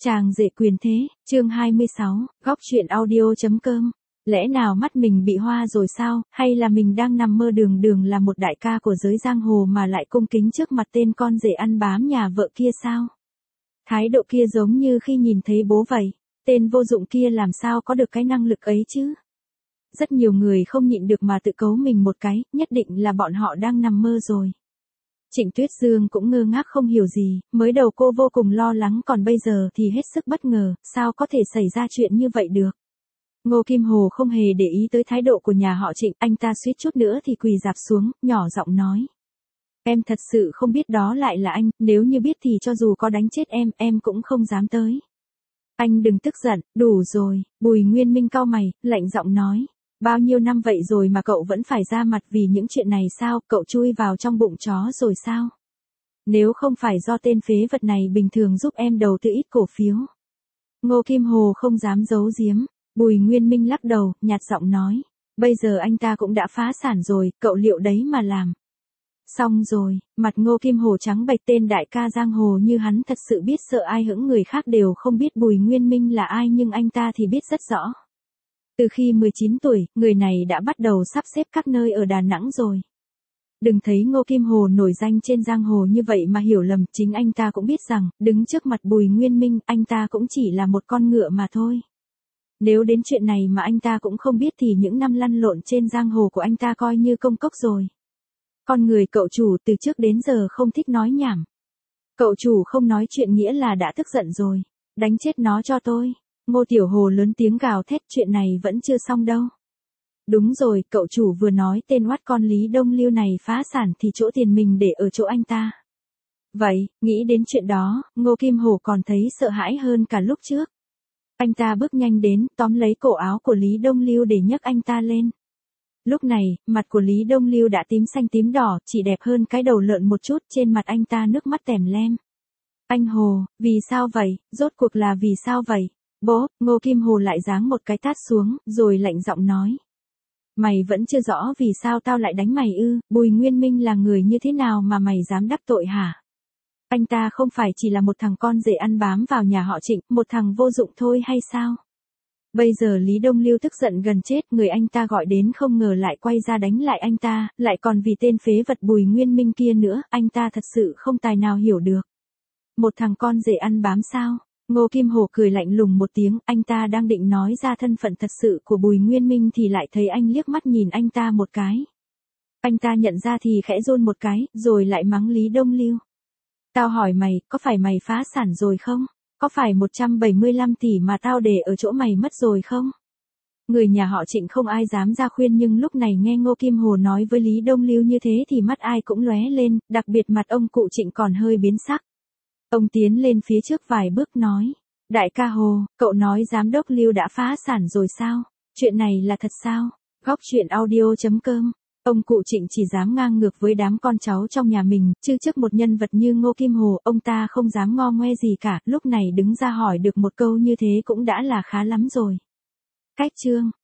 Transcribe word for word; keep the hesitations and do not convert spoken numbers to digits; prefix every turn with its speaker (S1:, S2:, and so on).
S1: Chàng rể quyền thế, chương hai mươi sáu, góc truyện audio.com. Lẽ nào mắt mình bị hoa rồi sao, hay là mình đang nằm mơ đường đường là một đại ca của giới giang hồ mà lại cung kính trước mặt tên con rể ăn bám nhà vợ kia sao? Thái độ kia giống như khi nhìn thấy bố vậy, tên vô dụng kia làm sao có được cái năng lực ấy chứ? Rất nhiều người không nhịn được mà tự cấu mình một cái, nhất định là bọn họ đang nằm mơ rồi. Trịnh Tuyết Dương cũng ngơ ngác không hiểu gì, mới đầu cô vô cùng lo lắng còn bây giờ thì hết sức bất ngờ, sao có thể xảy ra chuyện như vậy được. Ngô Kim Hồ không hề để ý tới thái độ của nhà họ Trịnh, anh ta suýt chút nữa thì quỳ rạp xuống, nhỏ giọng nói. Em thật sự không biết đó lại là anh, nếu như biết thì cho dù có đánh chết em, em cũng không dám tới. Anh đừng tức giận, đủ rồi, Bùi Nguyên Minh cau mày, lạnh giọng nói. Bao nhiêu năm vậy rồi mà cậu vẫn phải ra mặt vì những chuyện này sao, cậu chui vào trong bụng chó rồi sao? Nếu không phải do tên phế vật này bình thường giúp em đầu tư ít cổ phiếu. Ngô Kim Hồ không dám giấu giếm, Bùi Nguyên Minh lắc đầu, nhạt giọng nói. Bây giờ anh ta cũng đã phá sản rồi, cậu liệu đấy mà làm. Xong rồi, mặt Ngô Kim Hồ trắng bệch, tên đại ca giang hồ như hắn thật sự biết sợ ai hững, người khác đều không biết Bùi Nguyên Minh là ai nhưng anh ta thì biết rất rõ. Từ khi mười chín tuổi, người này đã bắt đầu sắp xếp các nơi ở Đà Nẵng rồi. Đừng thấy Ngô Kim Hồ nổi danh trên giang hồ như vậy mà hiểu lầm, chính anh ta cũng biết rằng, đứng trước mặt Bùi Nguyên Minh, anh ta cũng chỉ là một con ngựa mà thôi. Nếu đến chuyện này mà anh ta cũng không biết thì những năm lăn lộn trên giang hồ của anh ta coi như công cốc rồi. Con người cậu chủ từ trước đến giờ không thích nói nhảm. Cậu chủ không nói chuyện nghĩa là đã tức giận rồi. Đánh chết nó cho tôi. Ngô Tiểu Hồ lớn tiếng gào thét, chuyện này vẫn chưa xong đâu. Đúng rồi, cậu chủ vừa nói tên oát con Lý Đông Lưu này phá sản thì chỗ tiền mình để ở chỗ anh ta. Vậy, nghĩ đến chuyện đó, Ngô Kim Hồ còn thấy sợ hãi hơn cả lúc trước. Anh ta bước nhanh đến, tóm lấy cổ áo của Lý Đông Lưu để nhấc anh ta lên. Lúc này, mặt của Lý Đông Lưu đã tím xanh tím đỏ, chỉ đẹp hơn cái đầu lợn một chút, trên mặt anh ta nước mắt tèm lem. Anh Hồ, vì sao vậy, rốt cuộc là vì sao vậy? Bố, Ngô Kim Hồ lại giáng một cái tát xuống, rồi lạnh giọng nói. Mày vẫn chưa rõ vì sao tao lại đánh mày ư, Bùi Nguyên Minh là người như thế nào mà mày dám đắc tội hả? Anh ta không phải chỉ là một thằng con rể ăn bám vào nhà họ Trịnh, một thằng vô dụng thôi hay sao? Bây giờ Lý Đông Lưu tức giận gần chết, người anh ta gọi đến không ngờ lại quay ra đánh lại anh ta, lại còn vì tên phế vật Bùi Nguyên Minh kia nữa, anh ta thật sự không tài nào hiểu được. Một thằng con rể ăn bám sao? Ngô Kim Hồ cười lạnh lùng một tiếng, anh ta đang định nói ra thân phận thật sự của Bùi Nguyên Minh thì lại thấy anh liếc mắt nhìn anh ta một cái. Anh ta nhận ra thì khẽ run một cái, rồi lại mắng Lý Đông Lưu. Tao hỏi mày, có phải mày phá sản rồi không? Có phải một trăm bảy mươi lăm tỷ mà tao để ở chỗ mày mất rồi không? Người nhà họ Trịnh không ai dám ra khuyên nhưng lúc này nghe Ngô Kim Hồ nói với Lý Đông Lưu như thế thì mắt ai cũng lóe lên, đặc biệt mặt ông cụ Trịnh còn hơi biến sắc. Ông tiến lên phía trước vài bước nói. Đại ca Hồ, cậu nói giám đốc Lưu đã phá sản rồi sao? Chuyện này là thật sao? Góc truyện audio.com. Ông cụ Trịnh chỉ dám ngang ngược với đám con cháu trong nhà mình, chứ trước một nhân vật như Ngô Kim Hồ, ông ta không dám ngo ngoe gì cả, lúc này đứng ra hỏi được một câu như thế cũng đã là khá lắm rồi. Cách chương